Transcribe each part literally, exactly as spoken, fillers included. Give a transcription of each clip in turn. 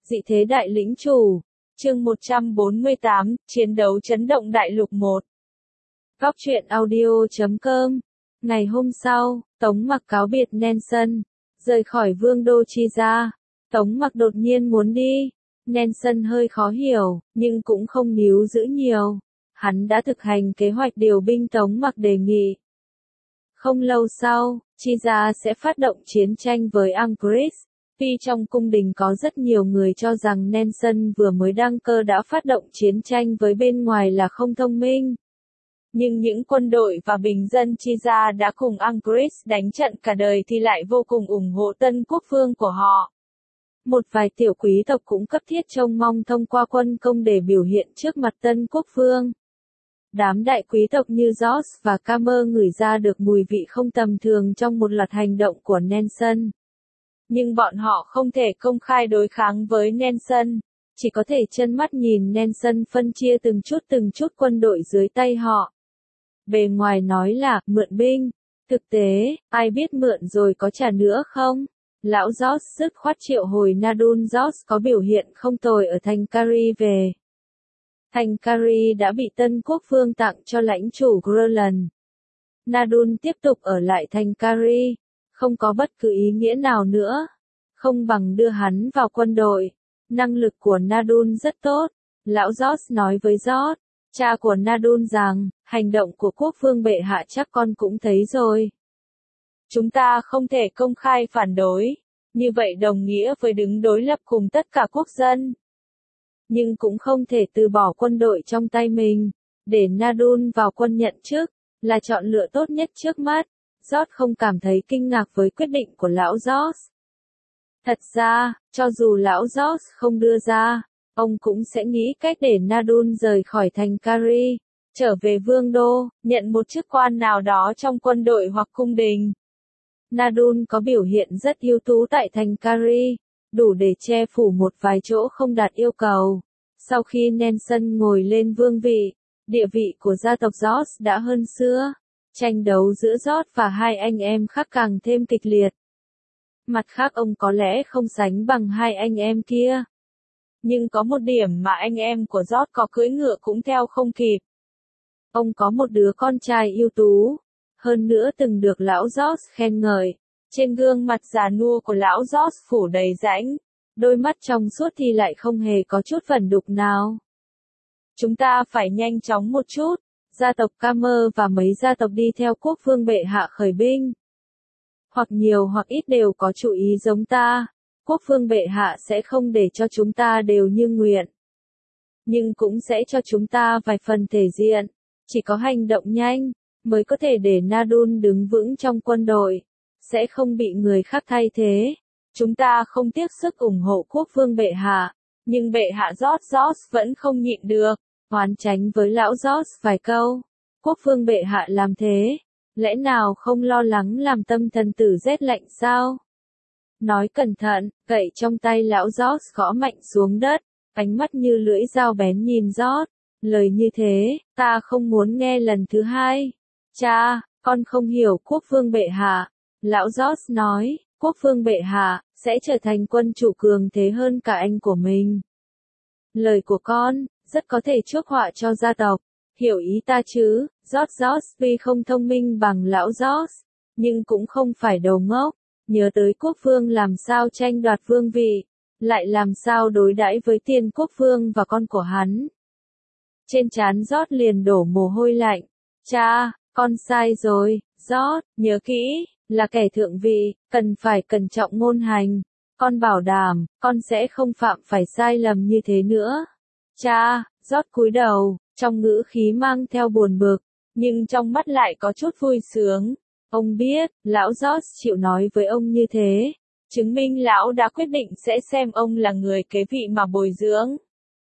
Dị thế đại lĩnh chủ. Chương một trăm bốn mươi tám, chiến đấu chấn động đại lục một. Góc truyện audio chấm com. Ngày hôm sau, Tống Mặc cáo biệt Nelson, rời khỏi vương đô Chi Gia. Tống Mặc đột nhiên muốn đi. Nelson hơi khó hiểu, nhưng cũng không níu giữ nhiều. Hắn đã thực hành kế hoạch điều binh Tống Mặc đề nghị. Không lâu sau, Chi Gia sẽ phát động chiến tranh với Anchorage. Tuy trong cung đình có rất nhiều người cho rằng Nelson vừa mới đăng cơ đã phát động chiến tranh với bên ngoài là không thông minh. Nhưng những quân đội và bình dân Chi Gia đã cùng Anchorage đánh trận cả đời thì lại vô cùng ủng hộ tân quốc vương của họ. Một vài tiểu quý tộc cũng cấp thiết trông mong thông qua quân công để biểu hiện trước mặt tân quốc vương. Đám đại quý tộc như George và Camer ngửi ra được mùi vị không tầm thường trong một loạt hành động của Nelson. Nhưng bọn họ không thể công khai đối kháng với Nelson, chỉ có thể trơ mắt nhìn Nelson phân chia từng chút từng chút quân đội dưới tay họ. Bề ngoài nói là mượn binh, thực tế, ai biết mượn rồi có trả nữa không? Lão George dứt khoát triệu hồi Nadun. George có biểu hiện không tồi ở thành Kari về. Thành Kari đã bị tân quốc vương tặng cho lãnh chủ Groland. Nadun tiếp tục ở lại thành Kari, không có bất cứ ý nghĩa nào nữa. Không bằng đưa hắn vào quân đội. Năng lực của Nadun rất tốt. Lão George nói với George, cha của Nadun rằng, hành động của quốc vương bệ hạ chắc con cũng thấy rồi. Chúng ta không thể công khai phản đối, như vậy đồng nghĩa với đứng đối lập cùng tất cả quốc dân. Nhưng cũng không thể từ bỏ quân đội trong tay mình, để Nadun vào quân nhận chức, là chọn lựa tốt nhất trước mắt. George không cảm thấy kinh ngạc với quyết định của lão George. Thật ra, cho dù lão George không đưa ra, ông cũng sẽ nghĩ cách để Nadun rời khỏi thành Kari, trở về vương đô, nhận một chức quan nào đó trong quân đội hoặc cung đình. Nadun có biểu hiện rất ưu tú tại thành Kari, đủ để che phủ một vài chỗ không đạt yêu cầu. Sau khi Nelson ngồi lên vương vị, địa vị của gia tộc George đã hơn xưa. Tranh đấu giữa George và hai anh em khác càng thêm kịch liệt. Mặt khác ông có lẽ không sánh bằng hai anh em kia. Nhưng có một điểm mà anh em của George có cưỡi ngựa cũng theo không kịp. Ông có một đứa con trai ưu tú. Hơn nữa từng được lão George khen ngợi. Trên gương mặt già nua của lão George phủ đầy rãnh. Đôi mắt trong suốt thì lại không hề có chút vẩn đục nào. Chúng ta phải nhanh chóng một chút. Gia tộc Camer và mấy gia tộc đi theo quốc vương bệ hạ khởi binh. Hoặc nhiều hoặc ít đều có chủ ý giống ta. Quốc vương bệ hạ sẽ không để cho chúng ta đều như nguyện. Nhưng cũng sẽ cho chúng ta vài phần thể diện. Chỉ có hành động nhanh, mới có thể để Nadun đứng vững trong quân đội. Sẽ không bị người khác thay thế. Chúng ta không tiếc sức ủng hộ quốc vương bệ hạ. Nhưng bệ hạ George George vẫn không nhịn được. Oán tránh với lão George vài câu. Quốc vương bệ hạ làm thế. Lẽ nào không lo lắng làm tâm thần tử rét lạnh sao? Nói cẩn thận, gậy trong tay lão George gõ mạnh xuống đất. Ánh mắt như lưỡi dao bén nhìn George. Lời như thế, ta không muốn nghe lần thứ hai. Cha, con không hiểu quốc vương bệ hạ. Lão George nói, quốc vương bệ hạ, sẽ trở thành quân chủ cường thế hơn cả anh của mình. Lời của con, rất có thể chuốc họa cho gia tộc. Hiểu ý ta chứ? George George tuy không thông minh bằng lão George, nhưng cũng không phải đầu ngốc. Nhớ tới quốc vương làm sao tranh đoạt vương vị, lại làm sao đối đãi với tiền quốc vương và con của hắn. Trên trán George liền đổ mồ hôi lạnh. Cha, con sai rồi. George, nhớ kỹ, là kẻ thượng vị, cần phải cẩn trọng ngôn hành. Con bảo đảm, con sẽ không phạm phải sai lầm như thế nữa. Cha, George cúi đầu, trong ngữ khí mang theo buồn bực, nhưng trong mắt lại có chút vui sướng. Ông biết, lão George chịu nói với ông như thế, chứng minh lão đã quyết định sẽ xem ông là người kế vị mà bồi dưỡng.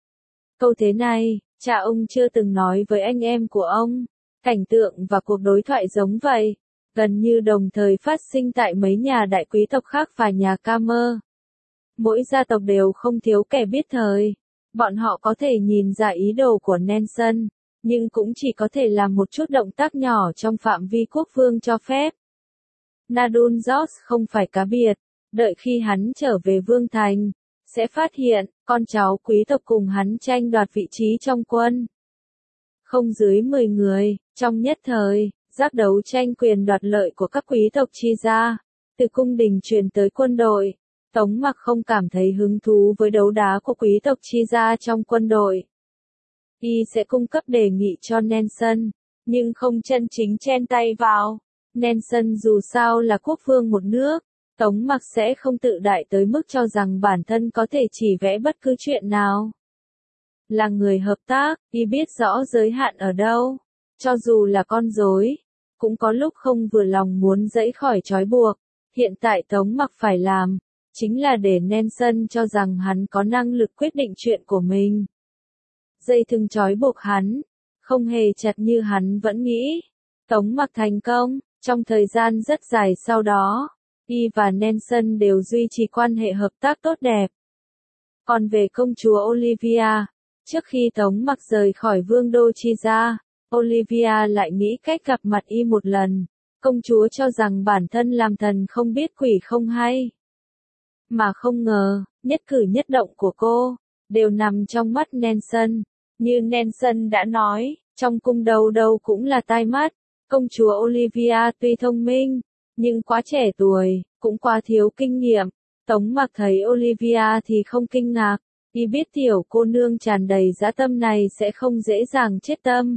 Câu thế này, cha ông chưa từng nói với anh em của ông. Cảnh tượng và cuộc đối thoại giống vậy, gần như đồng thời phát sinh tại mấy nhà đại quý tộc khác và nhà Camer. Mỗi gia tộc đều không thiếu kẻ biết thời. Bọn họ có thể nhìn ra ý đồ của Nelson, nhưng cũng chỉ có thể làm một chút động tác nhỏ trong phạm vi quốc vương cho phép. Nadun George không phải cá biệt, đợi khi hắn trở về vương thành, sẽ phát hiện, con cháu quý tộc cùng hắn tranh đoạt vị trí trong quân. Không dưới mười người, trong nhất thời, giác đấu tranh quyền đoạt lợi của các quý tộc chi ra, từ cung đình truyền tới quân đội. Tống Mặc không cảm thấy hứng thú với đấu đá của quý tộc chi ra trong quân đội. Y sẽ cung cấp đề nghị cho Nelson, nhưng không chân chính chen tay vào. Nelson dù sao là quốc vương một nước, Tống Mặc sẽ không tự đại tới mức cho rằng bản thân có thể chỉ vẽ bất cứ chuyện nào. Là người hợp tác, y biết rõ giới hạn ở đâu. Cho dù là con rối, cũng có lúc không vừa lòng muốn giãy khỏi trói buộc. Hiện tại Tống Mặc phải làm, chính là để Nelson cho rằng hắn có năng lực quyết định chuyện của mình. Dây thừng trói buộc hắn, không hề chặt như hắn vẫn nghĩ. Tống Mặc thành công, trong thời gian rất dài sau đó, y và Nelson đều duy trì quan hệ hợp tác tốt đẹp. Còn về công chúa Olivia, trước khi Tống Mặc rời khỏi vương đô chi ra, Olivia lại nghĩ cách gặp mặt y một lần. Công chúa cho rằng bản thân làm thần không biết quỷ không hay. Mà không ngờ, nhất cử nhất động của cô, đều nằm trong mắt Nelson. Như Nelson đã nói, trong cung đâu đâu cũng là tai mắt. Công chúa Olivia tuy thông minh, nhưng quá trẻ tuổi, cũng quá thiếu kinh nghiệm. Tống Mặc thấy Olivia thì không kinh ngạc, y biết tiểu cô nương tràn đầy dã tâm này sẽ không dễ dàng chết tâm.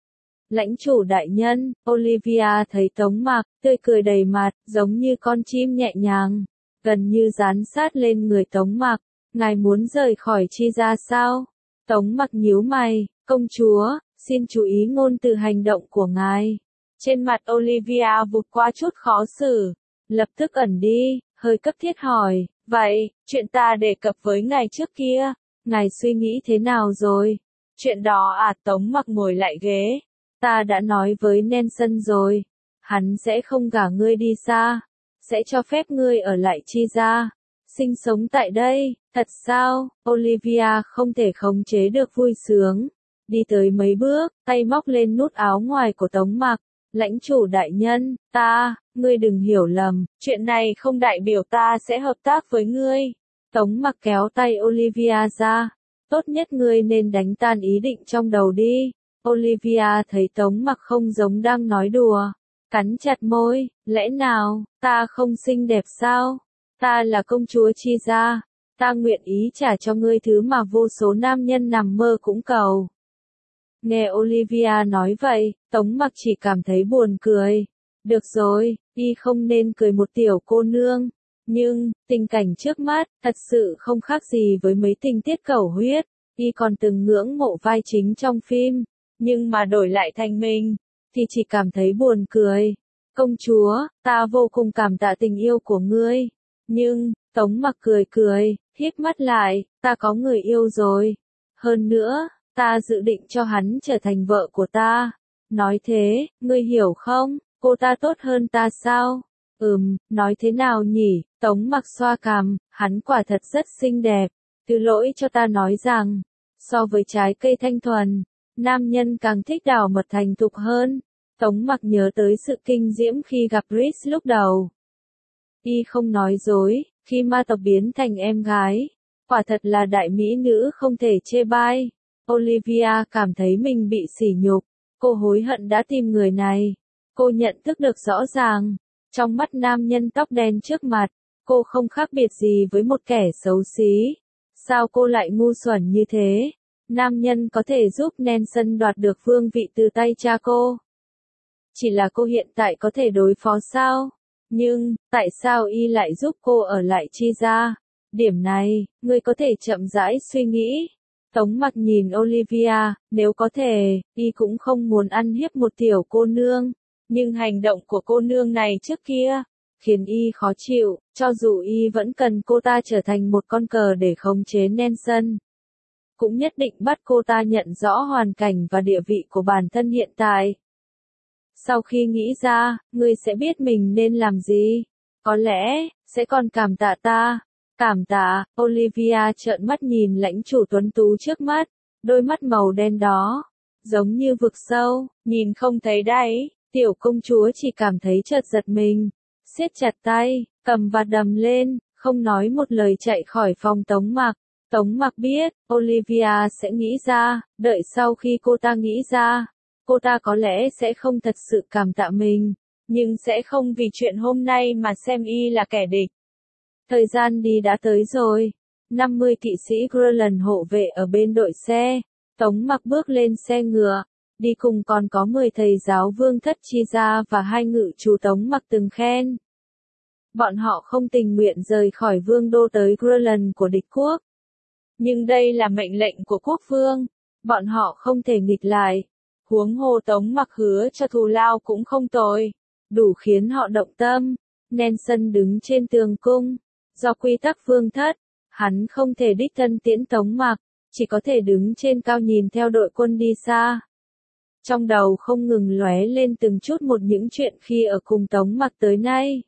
Lãnh chủ đại nhân, Olivia thấy Tống Mặc, tươi cười đầy mặt, giống như con chim nhẹ nhàng, gần như dán sát lên người Tống Mặc. Ngài muốn rời khỏi chi ra sao? Tống Mặc nhíu mày, công chúa, xin chú ý ngôn từ hành động của ngài. Trên mặt Olivia vụt qua chút khó xử, lập tức ẩn đi, hơi cấp thiết hỏi, vậy, chuyện ta đề cập với ngài trước kia, ngài suy nghĩ thế nào rồi? Chuyện đó à? Tống Mặc ngồi lại ghế. Ta đã nói với Nelson rồi, hắn sẽ không gả ngươi đi xa, sẽ cho phép ngươi ở lại chi ra, sinh sống tại đây. Thật sao? Olivia không thể khống chế được vui sướng, đi tới mấy bước, tay móc lên nút áo ngoài của Tống Mặc. Lãnh chủ đại nhân, ta, ngươi đừng hiểu lầm, chuyện này không đại biểu ta sẽ hợp tác với ngươi. Tống Mặc kéo tay Olivia ra, tốt nhất ngươi nên đánh tan ý định trong đầu đi. Olivia thấy Tống Mặc không giống đang nói đùa, cắn chặt môi, lẽ nào, ta không xinh đẹp sao? Ta là công chúa chi ra, ta nguyện ý trả cho ngươi thứ mà vô số nam nhân nằm mơ cũng cầu. Nghe Olivia nói vậy, Tống Mặc chỉ cảm thấy buồn cười. Được rồi, y không nên cười một tiểu cô nương. Nhưng, tình cảnh trước mắt, thật sự không khác gì với mấy tình tiết cẩu huyết. Y còn từng ngưỡng mộ vai chính trong phim, nhưng mà đổi lại thành mình, thì chỉ cảm thấy buồn cười. Công chúa, ta vô cùng cảm tạ tình yêu của ngươi. Nhưng, Tống Mặc cười cười, híp mắt lại, ta có người yêu rồi. Hơn nữa, ta dự định cho hắn trở thành vợ của ta. Nói thế, ngươi hiểu không, cô ta tốt hơn ta sao? Ừm, nói thế nào nhỉ? Tống Mặc xoa cằm, hắn quả thật rất xinh đẹp. Thứ lỗi cho ta nói rằng, so với trái cây thanh thuần, nam nhân càng thích đào mật thành thục hơn. Tống Mặc nhớ tới sự kinh diễm khi gặp Reese lúc đầu. Y không nói dối, khi ma tộc biến thành em gái, quả thật là đại mỹ nữ không thể chê bai. Olivia cảm thấy mình bị sỉ nhục, cô hối hận đã tìm người này. Cô nhận thức được rõ ràng, trong mắt nam nhân tóc đen trước mặt, cô không khác biệt gì với một kẻ xấu xí. Sao cô lại ngu xuẩn như thế? Nam nhân có thể giúp Nelson đoạt được vương vị từ tay cha cô. Chỉ là cô hiện tại có thể đối phó sao? Nhưng, tại sao y lại giúp cô ở lại chi ra? Điểm này, ngươi có thể chậm rãi suy nghĩ. Tống Mặc nhìn Olivia, nếu có thể, y cũng không muốn ăn hiếp một tiểu cô nương. Nhưng hành động của cô nương này trước kia, khiến y khó chịu, cho dù y vẫn cần cô ta trở thành một con cờ để khống chế Nelson. Cũng nhất định bắt cô ta nhận rõ hoàn cảnh và địa vị của bản thân hiện tại. Sau khi nghĩ ra, ngươi sẽ biết mình nên làm gì. Có lẽ, sẽ còn cảm tạ ta. Cảm tạ, Olivia trợn mắt nhìn lãnh chủ tuấn tú trước mắt, đôi mắt màu đen đó, giống như vực sâu, nhìn không thấy đáy. Tiểu công chúa chỉ cảm thấy chợt giật mình, siết chặt tay, cầm và đầm lên, không nói một lời chạy khỏi phòng Tống Mặc. Tống Mặc biết, Olivia sẽ nghĩ ra, đợi sau khi cô ta nghĩ ra, cô ta có lẽ sẽ không thật sự cảm tạ mình, nhưng sẽ không vì chuyện hôm nay mà xem y là kẻ địch. Thời gian đi đã tới rồi. năm mươi kỵ sĩ Greyland hộ vệ ở bên đội xe. Tống Mặc bước lên xe ngựa. Đi cùng còn có mười thầy giáo vương thất chi gia và hai ngự chủ Tống Mặc từng khen. Bọn họ không tình nguyện rời khỏi vương đô tới Greyland của địch quốc. Nhưng đây là mệnh lệnh của quốc vương. Bọn họ không thể nghịch lại. Huống hồ Tống Mặc hứa cho thù lao cũng không tồi. Đủ khiến họ động tâm. Nelson đứng trên tường cung. Do quy tắc vương thất, hắn không thể đích thân tiễn Tống Mặc, chỉ có thể đứng trên cao nhìn theo đội quân đi xa. Trong đầu không ngừng lóe lên từng chút một những chuyện khi ở cùng Tống Mặc tới nay.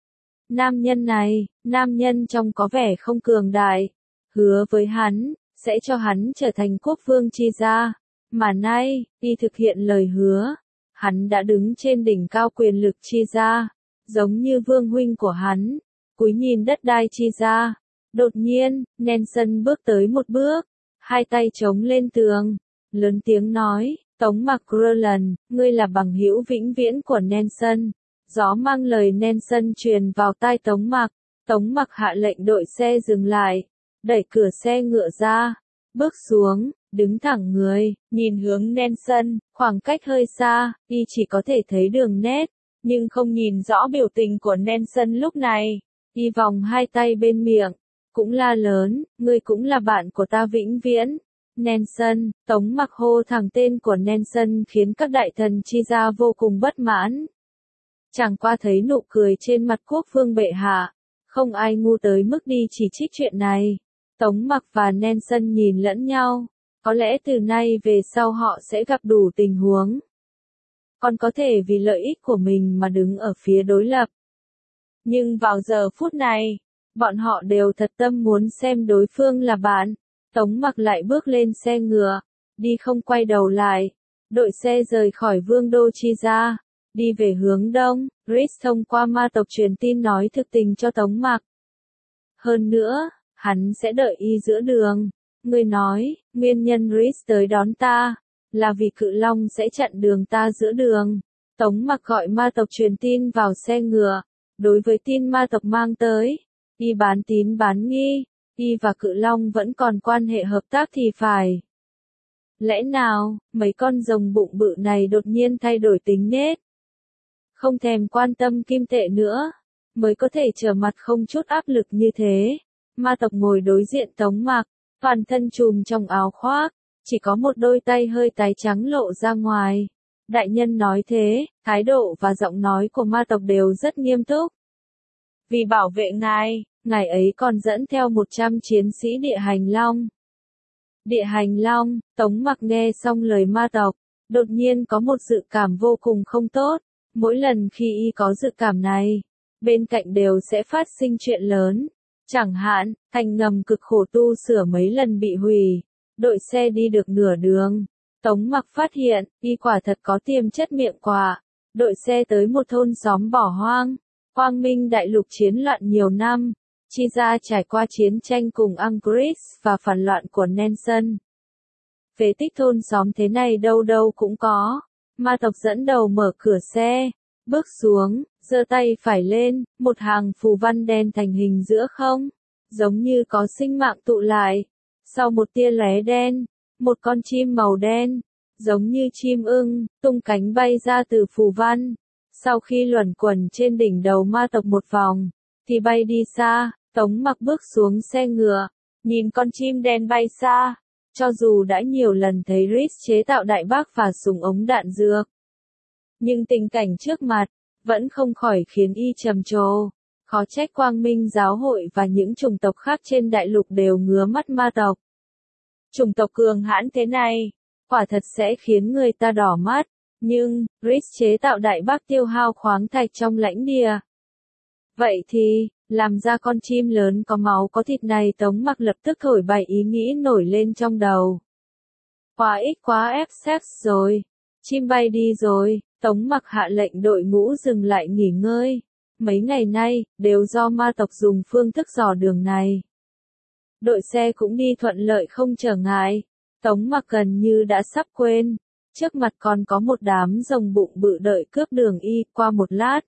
Nam nhân này, nam nhân trông có vẻ không cường đại, hứa với hắn, sẽ cho hắn trở thành quốc vương chi gia. Mà nay, y thực hiện lời hứa, hắn đã đứng trên đỉnh cao quyền lực chi gia, giống như vương huynh của hắn. Cúi nhìn đất đai chi ra. Đột nhiên, Nelson bước tới một bước, hai tay chống lên tường, lớn tiếng nói, Tống Mặc Greyland, ngươi là bằng hữu vĩnh viễn của Nelson. Gió mang lời Nelson truyền vào tai Tống Mặc. Tống Mặc hạ lệnh đội xe dừng lại, đẩy cửa xe ngựa ra, bước xuống, đứng thẳng người, nhìn hướng Nelson, khoảng cách hơi xa, y chỉ có thể thấy đường nét, nhưng không nhìn rõ biểu tình của Nelson lúc này. Y vòng hai tay bên miệng, cũng la lớn, ngươi cũng là bạn của ta vĩnh viễn. Nelson, Tống Mặc hô thẳng tên của Nelson khiến các đại thần chi gia vô cùng bất mãn. Chẳng qua thấy nụ cười trên mặt quốc vương bệ hạ, không ai ngu tới mức đi chỉ trích chuyện này. Tống Mặc và Nelson nhìn lẫn nhau, có lẽ từ nay về sau họ sẽ gặp đủ tình huống. Còn có thể vì lợi ích của mình mà đứng ở phía đối lập. Nhưng vào giờ phút này, bọn họ đều thật tâm muốn xem đối phương là bạn. Tống Mặc lại bước lên xe ngựa, đi không quay đầu lại. Đội xe rời khỏi vương đô chi gia, đi về hướng đông. Rhys thông qua ma tộc truyền tin nói thực tình cho Tống Mặc. Hơn nữa, hắn sẽ đợi y giữa đường. Người nói, nguyên nhân Rhys tới đón ta, là vì cự long sẽ chặn đường ta giữa đường. Tống Mặc gọi ma tộc truyền tin vào xe ngựa. Đối với tin ma tộc mang tới, y bán tín bán nghi, y và cự long vẫn còn quan hệ hợp tác thì phải. Lẽ nào, mấy con rồng bụng bự này đột nhiên thay đổi tính nết? Không thèm quan tâm kim tệ nữa, mới có thể trở mặt không chút áp lực như thế. Ma tộc ngồi đối diện Tống Mặc, toàn thân trùm trong áo khoác, chỉ có một đôi tay hơi tái trắng lộ ra ngoài. Đại nhân nói thế, thái độ và giọng nói của ma tộc đều rất nghiêm túc. Vì bảo vệ ngài, ngài ấy còn dẫn theo một trăm chiến sĩ địa hành long. Địa hành long, Tống Mặc nghe xong lời ma tộc, đột nhiên có một dự cảm vô cùng không tốt. Mỗi lần khi y có dự cảm này, bên cạnh đều sẽ phát sinh chuyện lớn. Chẳng hạn, thành ngầm cực khổ tu sửa mấy lần bị hủy, đội xe đi được nửa đường. Tống Mặc phát hiện, y quả thật có tiềm chất miệng quạ. Đội xe tới một thôn xóm bỏ hoang. Quang Minh đại lục chiến loạn nhiều năm. Chi gia trải qua chiến tranh cùng Angris và phản loạn của Nelson. Phế tích thôn xóm thế này đâu đâu cũng có. Ma tộc dẫn đầu mở cửa xe, bước xuống, giơ tay phải lên, một hàng phù văn đen thành hình giữa không, giống như có sinh mạng tụ lại. Sau một tia lóe đen, một con chim màu đen, giống như chim ưng, tung cánh bay ra từ phù văn. Sau khi luẩn quẩn trên đỉnh đầu ma tộc một vòng, thì bay đi xa. Tống Mặc bước xuống xe ngựa, nhìn con chim đen bay xa. Cho dù đã nhiều lần thấy Rhys chế tạo đại bác và súng ống đạn dược, nhưng tình cảnh trước mặt vẫn không khỏi khiến y trầm trồ. Khó trách Quang Minh giáo hội và những chủng tộc khác trên đại lục đều ngứa mắt ma tộc. Chủng tộc cường hãn thế này, quả thật sẽ khiến người ta đỏ mắt. Nhưng, Rhys chế tạo đại bác tiêu hao khoáng thạch trong lãnh địa. Vậy thì, làm ra con chim lớn có máu có thịt này. Tống Mặc lập tức thổi bày ý nghĩ nổi lên trong đầu. Quá ít quá ép xếp rồi. Chim bay đi rồi. Tống Mặc hạ lệnh đội ngũ dừng lại nghỉ ngơi. Mấy ngày nay, đều do ma tộc dùng phương thức dò đường này. Đội xe cũng đi thuận lợi không trở ngại. Tống Mặc gần như đã sắp quên. Trước mặt còn có một đám rồng bụng bự đợi cướp đường y. Qua một lát,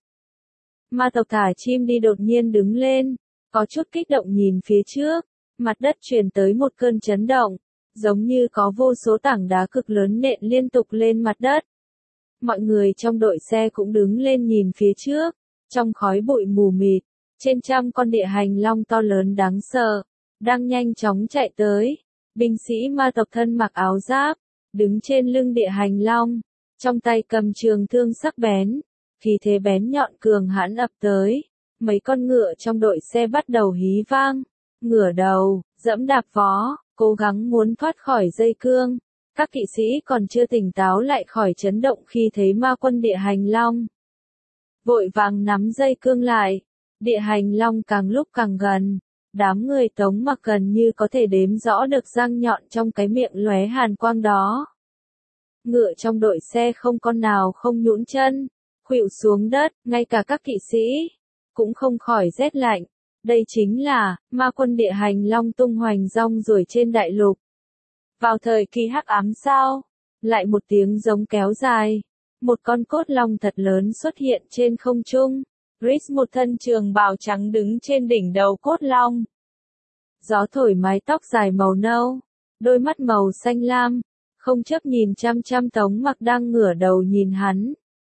ma tộc thả chim đi đột nhiên đứng lên. Có chút kích động nhìn phía trước. Mặt đất truyền tới một cơn chấn động. Giống như có vô số tảng đá cực lớn nện liên tục lên mặt đất. Mọi người trong đội xe cũng đứng lên nhìn phía trước. Trong khói bụi mù mịt, trên trăm con địa hành long to lớn đáng sợ, đang nhanh chóng chạy tới. Binh sĩ ma tộc thân mặc áo giáp, đứng trên lưng địa hành long, trong tay cầm trường thương sắc bén, khí thế bén nhọn cường hãn ập tới. Mấy con ngựa trong đội xe bắt đầu hí vang, ngửa đầu, dẫm đạp vó, cố gắng muốn thoát khỏi dây cương. Các kỵ sĩ còn chưa tỉnh táo lại khỏi chấn động khi thấy ma quân địa hành long. Vội vàng nắm dây cương lại, địa hành long càng lúc càng gần, đám người Tống Mặc gần như có thể đếm rõ được răng nhọn trong cái miệng lóe hàn quang đó. Ngựa trong đội xe không con nào không nhũn chân, khuỵu xuống đất, ngay cả các kỵ sĩ cũng không khỏi rét lạnh. Đây chính là ma quân địa hành long tung hoành rong ruổi trên đại lục. Vào thời kỳ hắc ám sao? Lại một tiếng giống kéo dài. Một con cốt long thật lớn xuất hiện trên không trung. Rhys một thân trường bào trắng đứng trên đỉnh đầu cốt long. Gió thổi mái tóc dài màu nâu, đôi mắt màu xanh lam, không chớp nhìn chăm chăm Tống Mặc đang ngửa đầu nhìn hắn.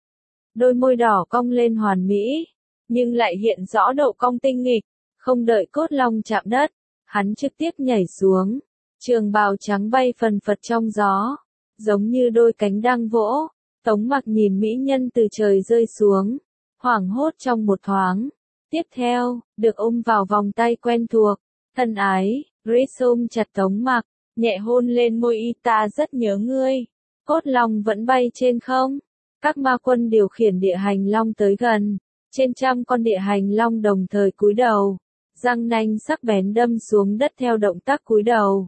Đôi môi đỏ cong lên hoàn mỹ, nhưng lại hiện rõ độ cong tinh nghịch. Không đợi cốt long chạm đất, hắn trực tiếp nhảy xuống. Trường bào trắng bay phần phật trong gió, giống như đôi cánh đang vỗ. Tống Mặc nhìn mỹ nhân từ trời rơi xuống, hoảng hốt trong một thoáng. Tiếp theo, được ôm vào vòng tay quen thuộc, thân ái, Rhys ôm chặt Tống Mặc, nhẹ hôn lên môi y. Ta rất nhớ ngươi. Cốt long vẫn bay trên không. Các ma quân điều khiển địa hành long tới gần, trên trăm con địa hành long đồng thời cúi đầu, răng nanh sắc bén đâm xuống đất theo động tác cúi đầu.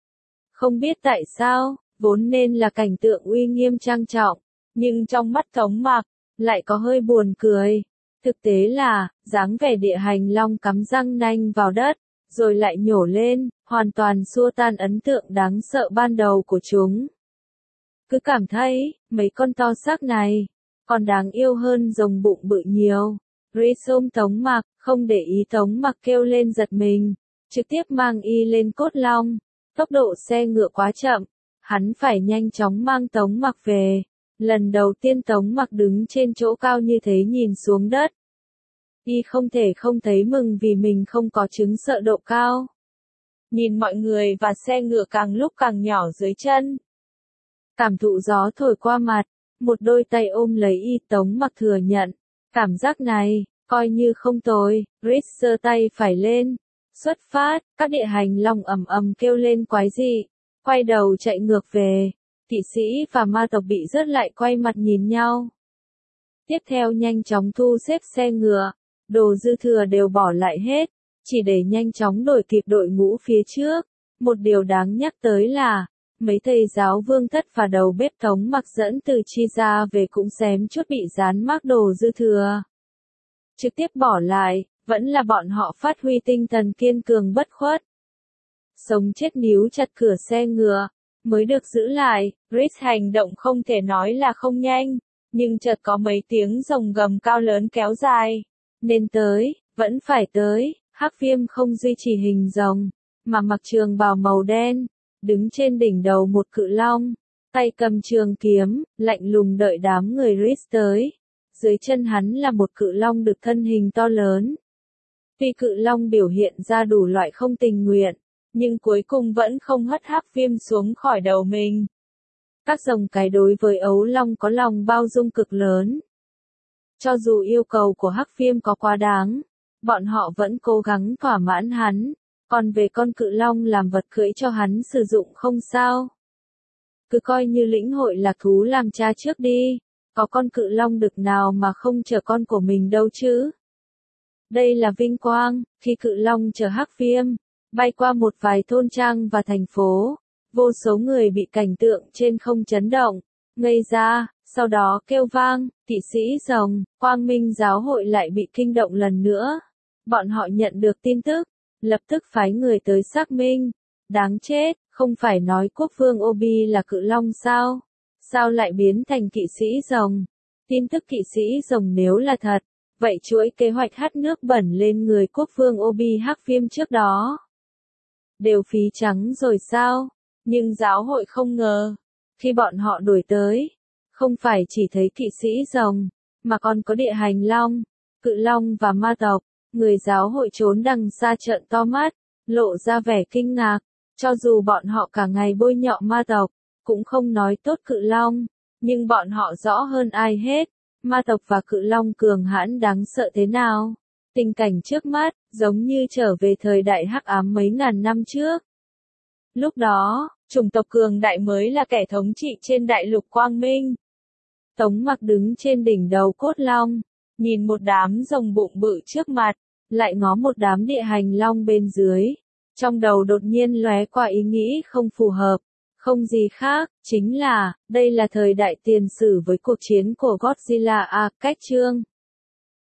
Không biết tại sao, vốn nên là cảnh tượng uy nghiêm trang trọng, nhưng trong mắt Tống Mặc lại có hơi buồn cười. Thực tế là, dáng vẻ địa hành long cắm răng nanh vào đất, rồi lại nhổ lên, hoàn toàn xua tan ấn tượng đáng sợ ban đầu của chúng. Cứ cảm thấy, mấy con to xác này còn đáng yêu hơn rồng bụng bự nhiều. Rhys ôm Tống Mặc, không để ý Tống Mặc kêu lên giật mình, trực tiếp mang y lên cốt long. Tốc độ xe ngựa quá chậm, hắn phải nhanh chóng mang Tống Mặc về. Lần đầu tiên Tống Mặc đứng trên chỗ cao như thế nhìn xuống đất, y không thể không thấy mừng vì mình không có chứng sợ độ cao. Nhìn mọi người và xe ngựa càng lúc càng nhỏ dưới chân, cảm thụ gió thổi qua mặt, một đôi tay ôm lấy y. Tống Mặc thừa nhận, cảm giác này coi như không tồi. Rhys giơ tay phải lên, xuất phát. Các địa hành long ầm ầm kêu lên quái dị, quay đầu chạy ngược về. Kỵ sĩ và ma tộc bị rớt lại quay mặt nhìn nhau. Tiếp theo nhanh chóng thu xếp xe ngựa, đồ dư thừa đều bỏ lại hết, chỉ để nhanh chóng đổi kịp đội ngũ phía trước. Một điều đáng nhắc tới là, mấy thầy giáo vương thất và đầu bếp Tống Mặc dẫn từ Chi ra về cũng xém chút bị dán mác đồ dư thừa. Trực tiếp bỏ lại, vẫn là bọn họ phát huy tinh thần kiên cường bất khuất. Sống chết níu chặt cửa xe ngựa, mới được giữ lại. Rhys hành động không thể nói là không nhanh, nhưng chợt có mấy tiếng rồng gầm cao lớn kéo dài. Nên tới, vẫn phải tới. Hắc Viêm không duy trì hình rồng, mà mặc trường bào màu đen, đứng trên đỉnh đầu một cự long, tay cầm trường kiếm, lạnh lùng đợi đám người Rhys tới. Dưới chân hắn là một cự long được thân hình to lớn. Tuy cự long biểu hiện ra đủ loại không tình nguyện, nhưng cuối cùng vẫn không hất Hắc Viêm xuống khỏi đầu mình. Các rồng cái đối với ấu long có lòng bao dung cực lớn. Cho dù yêu cầu của Hắc Viêm có quá đáng, bọn họ vẫn cố gắng thỏa mãn hắn, còn về con cự long làm vật cưỡi cho hắn sử dụng không sao. Cứ coi như lĩnh hội lạc thú làm cha trước đi, có con cự long đực nào mà không chở con của mình đâu chứ. Đây là vinh quang, khi cự long chở Hắc Viêm, bay qua một vài thôn trang và thành phố, vô số người bị cảnh tượng trên không chấn động, ngây ra, Sau đó kêu vang, kỵ sĩ rồng, Quang Minh giáo hội lại bị kinh động lần nữa. Bọn họ nhận được tin tức, lập tức phái người tới xác minh. Đáng chết, không phải nói quốc vương Obi là cự long sao? Sao lại biến thành kỵ sĩ rồng? Tin tức kỵ sĩ rồng nếu là thật, vậy chuỗi kế hoạch hắt nước bẩn lên người quốc vương Obi hắc viêm trước đó đều phí trắng rồi sao? Nhưng giáo hội không ngờ, khi bọn họ đuổi tới, không phải chỉ thấy kỵ sĩ rồng, mà còn có địa hành long, cự long và ma tộc. Người giáo hội trốn đằng xa trợn to mắt, lộ ra vẻ kinh ngạc, cho dù bọn họ cả ngày bôi nhọ ma tộc, cũng không nói tốt cự long, nhưng bọn họ rõ hơn ai hết, ma tộc và cự long cường hãn đáng sợ thế nào. Tình cảnh trước mắt, giống như trở về thời đại hắc ám mấy ngàn năm trước. Lúc đó, chủng tộc cường đại mới là kẻ thống trị trên đại lục Quang Minh. Tống Mặc đứng trên đỉnh đầu cốt long, nhìn một đám rồng bụng bự trước mặt, lại ngó một đám địa hành long bên dưới. Trong đầu đột nhiên lóe qua ý nghĩ không phù hợp, không gì khác, chính là, đây là thời đại tiền sử với cuộc chiến của Godzilla A, cách chương.